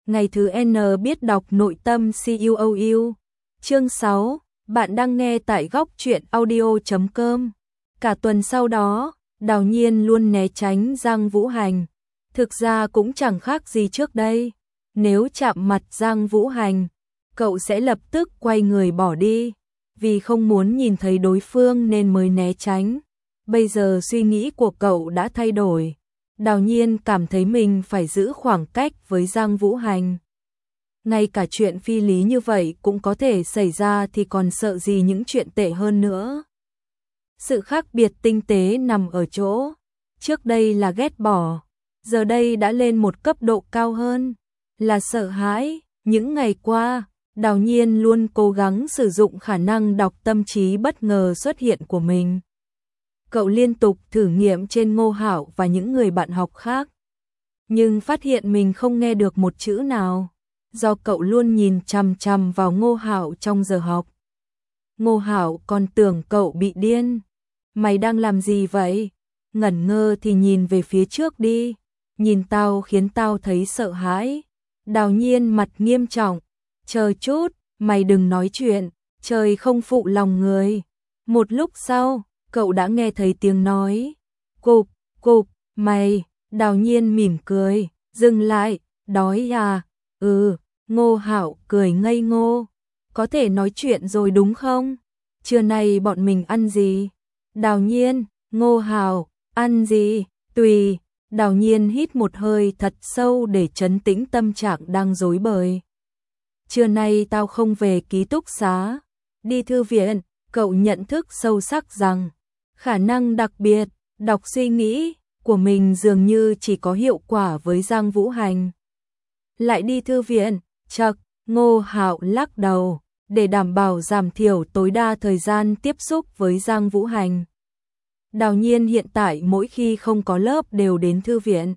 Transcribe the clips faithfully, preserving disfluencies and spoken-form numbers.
Ngày thứ N biết đọc nội tâm C U O U. Chương sáu, bạn đang nghe tại góc truyện audio chấm com. Cả tuần sau đó, Đào Nhiên luôn né tránh Giang Vũ Hành. Thực ra cũng chẳng khác gì trước đây. Nếu chạm mặt Giang Vũ Hành, cậu sẽ lập tức quay người bỏ đi. Vì không muốn nhìn thấy đối phương nên mới né tránh. Bây giờ suy nghĩ của cậu đã thay đổi. Đào Nhiên cảm thấy mình phải giữ khoảng cách với Giang Vũ Hành. Ngay cả chuyện phi lý như vậy cũng có thể xảy ra thì còn sợ gì những chuyện tệ hơn nữa. Sự khác biệt tinh tế nằm ở chỗ, trước đây là ghét bỏ, giờ đây đã lên một cấp độ cao hơn, là sợ hãi. Những ngày qua, Đào Nhiên luôn cố gắng sử dụng khả năng đọc tâm trí bất ngờ xuất hiện của mình. Cậu liên tục thử nghiệm trên Ngô Hạo và những người bạn học khác, nhưng phát hiện mình không nghe được một chữ nào, do cậu luôn nhìn chằm chằm vào Ngô Hạo trong giờ học. Ngô Hạo còn tưởng cậu bị điên. Mày đang làm gì vậy? Ngẩn ngơ thì nhìn về phía trước đi. Nhìn tao khiến tao thấy sợ hãi. Đào Nhiên mặt nghiêm trọng. Chờ chút, mày đừng nói chuyện, trời không phụ lòng người. Một lúc sau, cậu đã nghe thấy tiếng nói. Cục, cục, mày. Đào Nhiên mỉm cười. Dừng lại, đói à? Ừ. Ngô Hạo cười ngây ngô. Có thể nói chuyện rồi đúng không? Trưa nay bọn mình ăn gì? Đào Nhiên, Ngô Hạo, ăn gì? Tùy. Đào Nhiên hít một hơi thật sâu để trấn tĩnh tâm trạng đang rối bời. Trưa nay tao không về ký túc xá, đi thư viện. Cậu nhận thức sâu sắc rằng khả năng đặc biệt đọc suy nghĩ của mình dường như chỉ có hiệu quả với Giang Vũ Hành. Lại đi thư viện? Chậc. Ngô Hạo lắc đầu. Để đảm bảo giảm thiểu tối đa thời gian tiếp xúc với Giang Vũ Hành, Đào Nhiên hiện tại mỗi khi không có lớp đều đến thư viện.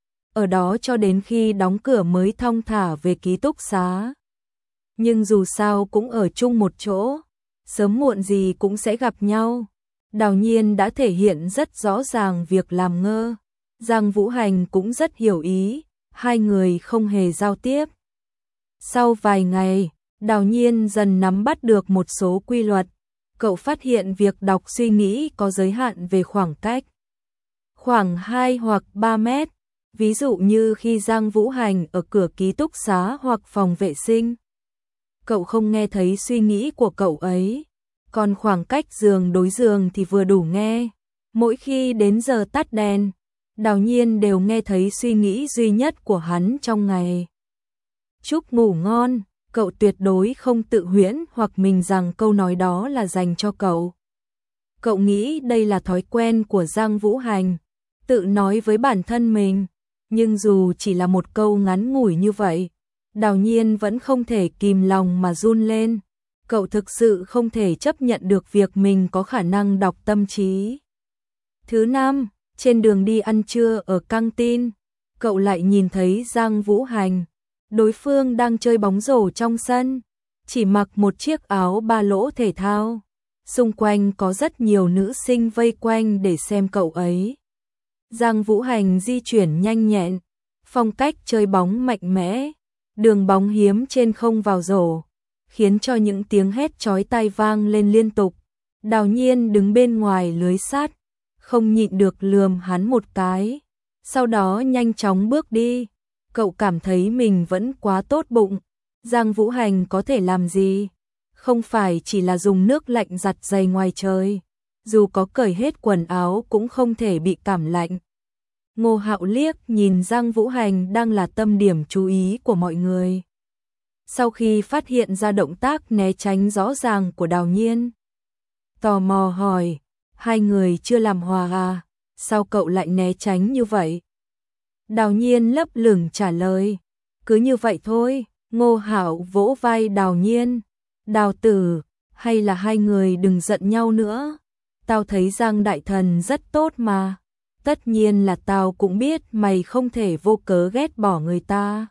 Ở đó cho đến khi đóng cửa mới thong thả về ký túc xá. Nhưng dù sao cũng ở chung một chỗ, sớm muộn gì cũng sẽ gặp nhau. Đào Nhiên đã thể hiện rất rõ ràng việc làm ngơ. Giang Vũ Hành cũng rất hiểu ý, hai người không hề giao tiếp. Sau vài ngày, Đào Nhiên dần nắm bắt được một số quy luật. Cậu phát hiện việc đọc suy nghĩ có giới hạn về khoảng cách. Khoảng hai hoặc ba mét. Ví dụ như khi Giang Vũ Hành ở cửa ký túc xá hoặc phòng vệ sinh, cậu không nghe thấy suy nghĩ của cậu ấy. Còn khoảng cách giường đối giường thì vừa đủ nghe. Mỗi khi đến giờ tắt đèn, Đào Nhiên đều nghe thấy suy nghĩ duy nhất của hắn trong ngày. Chúc ngủ ngon. Cậu tuyệt đối không tự huyễn hoặc mình rằng câu nói đó là dành cho cậu. Cậu nghĩ đây là thói quen của Giang Vũ Hành, tự nói với bản thân mình. Nhưng dù chỉ là một câu ngắn ngủi như vậy, Đào Nhiên vẫn không thể kìm lòng mà run lên. Cậu thực sự không thể chấp nhận được việc mình có khả năng đọc tâm trí. Thứ năm, trên đường đi ăn trưa ở căng tin, cậu lại nhìn thấy Giang Vũ Hành. Đối phương đang chơi bóng rổ trong sân, chỉ mặc một chiếc áo ba lỗ thể thao. Xung quanh có rất nhiều nữ sinh vây quanh để xem cậu ấy. Giang Vũ Hành di chuyển nhanh nhẹn, phong cách chơi bóng mạnh mẽ, đường bóng hiếm trên không vào rổ, khiến cho những tiếng hét chói tai vang lên liên tục. Đào Nhiên đứng bên ngoài lưới sắt, không nhịn được lườm hắn một cái, sau đó nhanh chóng bước đi. Cậu cảm thấy mình vẫn quá tốt bụng. Giang Vũ Hành có thể làm gì? Không phải chỉ là dùng nước lạnh giặt giày ngoài trời. Dù có cởi hết quần áo cũng không thể bị cảm lạnh. Ngô Hạo liếc nhìn Giang Vũ Hành đang là tâm điểm chú ý của mọi người. Sau khi phát hiện ra động tác né tránh rõ ràng của Đào Nhiên, tò mò hỏi, hai người chưa làm hòa à? Sao cậu lại né tránh như vậy? Đào Nhiên lấp lửng trả lời, cứ như vậy thôi. Ngô Hạo vỗ vai Đào Nhiên, Đào tử, hay là hai người đừng giận nhau nữa. Tao thấy Giang đại thần rất tốt mà. Tất nhiên là tao cũng biết mày không thể vô cớ ghét bỏ người ta.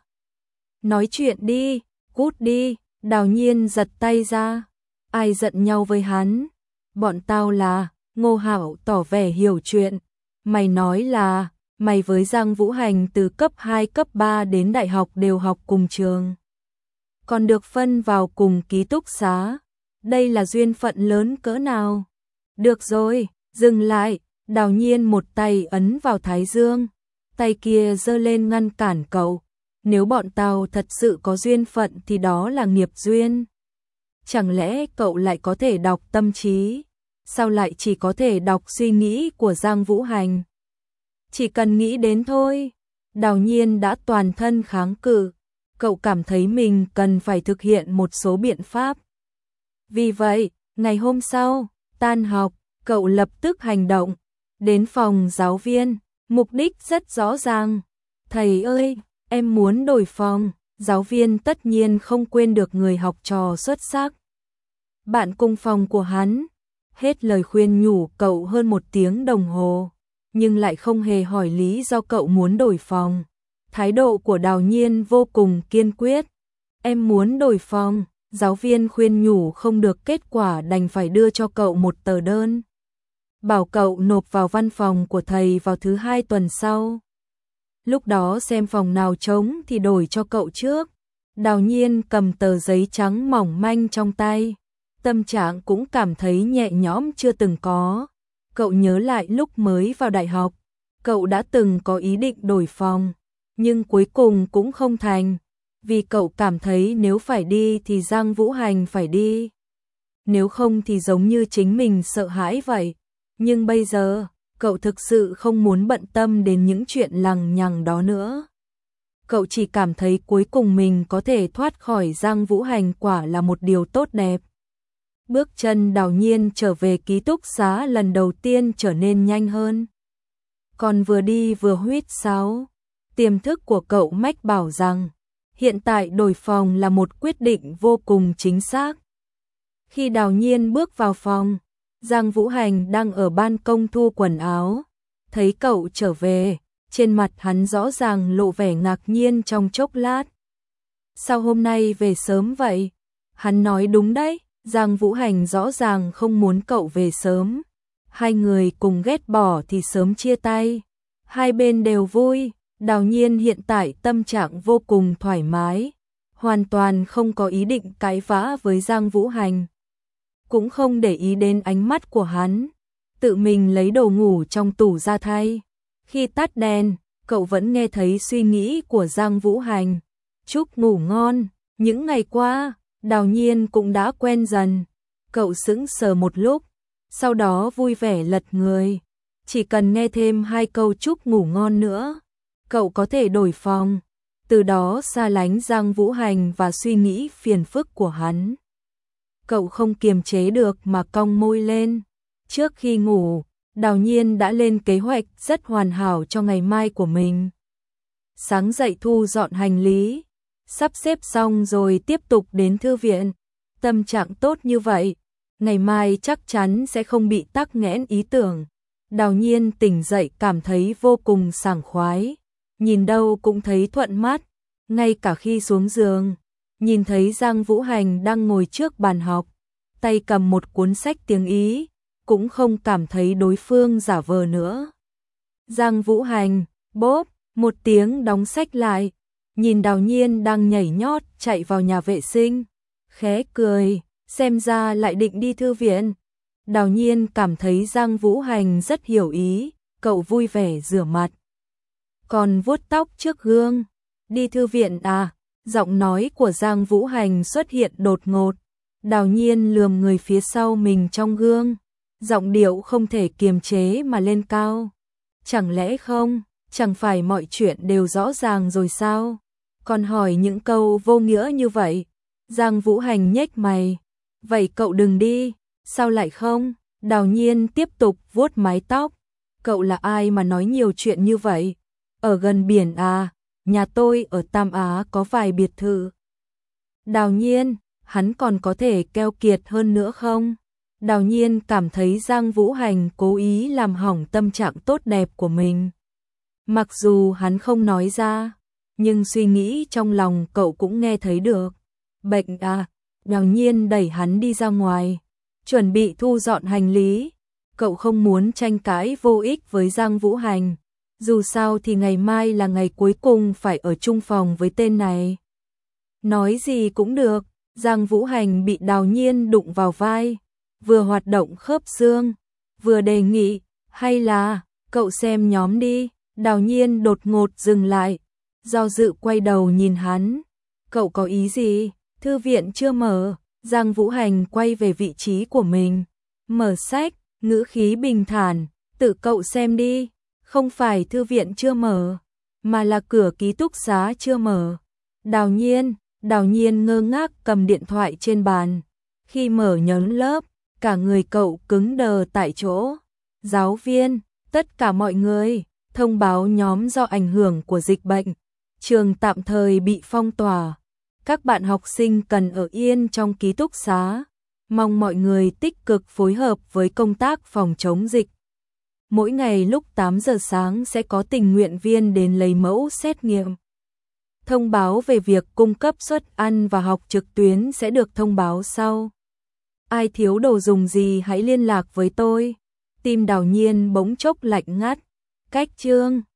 Nói chuyện đi, cút đi. Đào Nhiên giật tay ra. Ai giận nhau với hắn? Bọn tao là. Ngô Hạo tỏ vẻ hiểu chuyện. Mày nói là Mày với Giang Vũ Hành từ cấp hai cấp ba đến đại học đều học cùng trường. Còn được phân vào cùng ký túc xá. Đây là duyên phận lớn cỡ nào? Được rồi, dừng lại. Đào Nhiên một tay ấn vào thái dương, tay kia giơ lên ngăn cản cậu. Nếu bọn tao thật sự có duyên phận thì đó là nghiệp duyên. Chẳng lẽ cậu lại có thể đọc tâm trí? Sao lại chỉ có thể đọc suy nghĩ của Giang Vũ Hành? Chỉ cần nghĩ đến thôi. Đào Nhiên đã toàn thân kháng cự. Cậu cảm thấy mình cần phải thực hiện một số biện pháp. Vì vậy, ngày hôm sau, tan học, cậu lập tức hành động. Đến phòng giáo viên, mục đích rất rõ ràng. Thầy ơi, em muốn đổi phòng. Giáo viên tất nhiên không quên được người học trò xuất sắc. Bạn cùng phòng của hắn. Hết lời khuyên nhủ cậu hơn một tiếng đồng hồ, nhưng lại không hề hỏi lý do cậu muốn đổi phòng. Thái độ của Đào Nhiên vô cùng kiên quyết. Em muốn đổi phòng. Giáo viên khuyên nhủ không được kết quả đành phải đưa cho cậu một tờ đơn. Bảo cậu nộp vào văn phòng của thầy vào thứ hai tuần sau. Lúc đó xem phòng nào trống thì đổi cho cậu trước. Đào Nhiên cầm tờ giấy trắng mỏng manh trong tay. Tâm trạng cũng cảm thấy nhẹ nhõm chưa từng có. Cậu nhớ lại lúc mới vào đại học. Cậu đã từng có ý định đổi phòng. Nhưng cuối cùng cũng không thành. Vì cậu cảm thấy nếu phải đi thì Giang Vũ Hành phải đi. Nếu không thì giống như chính mình sợ hãi vậy. Nhưng bây giờ, cậu thực sự không muốn bận tâm đến những chuyện lằng nhằng đó nữa. Cậu chỉ cảm thấy cuối cùng mình có thể thoát khỏi Giang Vũ Hành quả là một điều tốt đẹp. Bước chân Đào Nhiên trở về ký túc xá lần đầu tiên trở nên nhanh hơn. Còn vừa đi vừa huýt sáo. Tiềm thức của cậu mách bảo rằng hiện tại đổi phòng là một quyết định vô cùng chính xác. Khi Đào Nhiên bước vào phòng, Giang Vũ Hành đang ở ban công thu quần áo. Thấy cậu trở về, trên mặt hắn rõ ràng lộ vẻ ngạc nhiên trong chốc lát. Sao hôm nay về sớm vậy? Hắn nói đúng đấy, Giang Vũ Hành rõ ràng không muốn cậu về sớm. Hai người cùng ghét bỏ thì sớm chia tay. Hai bên đều vui. Đào Nhiên hiện tại tâm trạng vô cùng thoải mái, hoàn toàn không có ý định cãi vã với Giang Vũ Hành. Cũng không để ý đến ánh mắt của hắn, tự mình lấy đồ ngủ trong tủ ra thay. Khi tắt đèn, cậu vẫn nghe thấy suy nghĩ của Giang Vũ Hành. Chúc ngủ ngon. Những ngày qua, Đào Nhiên cũng đã quen dần. Cậu sững sờ một lúc, sau đó vui vẻ lật người. Chỉ cần nghe thêm hai câu chúc ngủ ngon nữa, cậu có thể đổi phòng, từ đó xa lánh Giang Vũ Hành và suy nghĩ phiền phức của hắn. Cậu không kiềm chế được mà cong môi lên. Trước khi ngủ, Đào Nhiên đã lên kế hoạch rất hoàn hảo cho ngày mai của mình. Sáng dậy thu dọn hành lý, sắp xếp xong rồi tiếp tục đến thư viện. Tâm trạng tốt như vậy, ngày mai chắc chắn sẽ không bị tắc nghẽn ý tưởng. Đào Nhiên tỉnh dậy cảm thấy vô cùng sảng khoái. Nhìn đâu cũng thấy thuận mắt, ngay cả khi xuống giường, nhìn thấy Giang Vũ Hành đang ngồi trước bàn học, tay cầm một cuốn sách tiếng Ý, cũng không cảm thấy đối phương giả vờ nữa. Giang Vũ Hành, bốp, một tiếng đóng sách lại, nhìn Đào Nhiên đang nhảy nhót chạy vào nhà vệ sinh, khẽ cười, xem ra lại định đi thư viện. Đào Nhiên cảm thấy Giang Vũ Hành rất hiểu ý, cậu vui vẻ rửa mặt. Còn vuốt tóc trước gương. Đi thư viện à? Giọng nói của Giang Vũ Hành xuất hiện đột ngột. Đào Nhiên lườm người phía sau mình trong gương. Giọng điệu không thể kiềm chế mà lên cao. Chẳng lẽ không? Chẳng phải mọi chuyện đều rõ ràng rồi sao? Còn hỏi những câu vô nghĩa như vậy. Giang Vũ Hành nhếch mày. Vậy cậu đừng đi. Sao lại không? Đào Nhiên tiếp tục vuốt mái tóc. Cậu là ai mà nói nhiều chuyện như vậy? Ở gần biển à? Nhà tôi ở Tam Á có vài biệt thự. Đào Nhiên, hắn còn có thể keo kiệt hơn nữa không? Đào Nhiên cảm thấy Giang Vũ Hành cố ý làm hỏng tâm trạng tốt đẹp của mình. Mặc dù hắn không nói ra, nhưng suy nghĩ trong lòng cậu cũng nghe thấy được. Bệnh à? Đào Nhiên đẩy hắn đi ra ngoài, chuẩn bị thu dọn hành lý. Cậu không muốn tranh cãi vô ích với Giang Vũ Hành. Dù sao thì ngày mai là ngày cuối cùng phải ở chung phòng với tên này. Nói gì cũng được, Giang Vũ Hành bị Đào Nhiên đụng vào vai, vừa hoạt động khớp xương, vừa đề nghị, hay là, cậu xem nhóm đi. Đào Nhiên đột ngột dừng lại, do dự quay đầu nhìn hắn. Cậu có ý gì? Thư viện chưa mở. Giang Vũ Hành quay về vị trí của mình, mở sách, ngữ khí bình thản, tự cậu xem đi. Không phải thư viện chưa mở, mà là cửa ký túc xá chưa mở. Đào Nhiên, Đào Nhiên ngơ ngác cầm điện thoại trên bàn. Khi mở nhấn lớp, cả người cậu cứng đờ tại chỗ. Giáo viên, tất cả mọi người, thông báo nhóm do ảnh hưởng của dịch bệnh, trường tạm thời bị phong tỏa. Các bạn học sinh cần ở yên trong ký túc xá. Mong mọi người tích cực phối hợp với công tác phòng chống dịch. Mỗi ngày lúc tám giờ sáng sẽ có tình nguyện viên đến lấy mẫu xét nghiệm. Thông báo về việc cung cấp suất ăn và học trực tuyến sẽ được thông báo sau. Ai thiếu đồ dùng gì hãy liên lạc với tôi. Tim Đào Nhiên bỗng chốc lạnh ngắt. Cách chương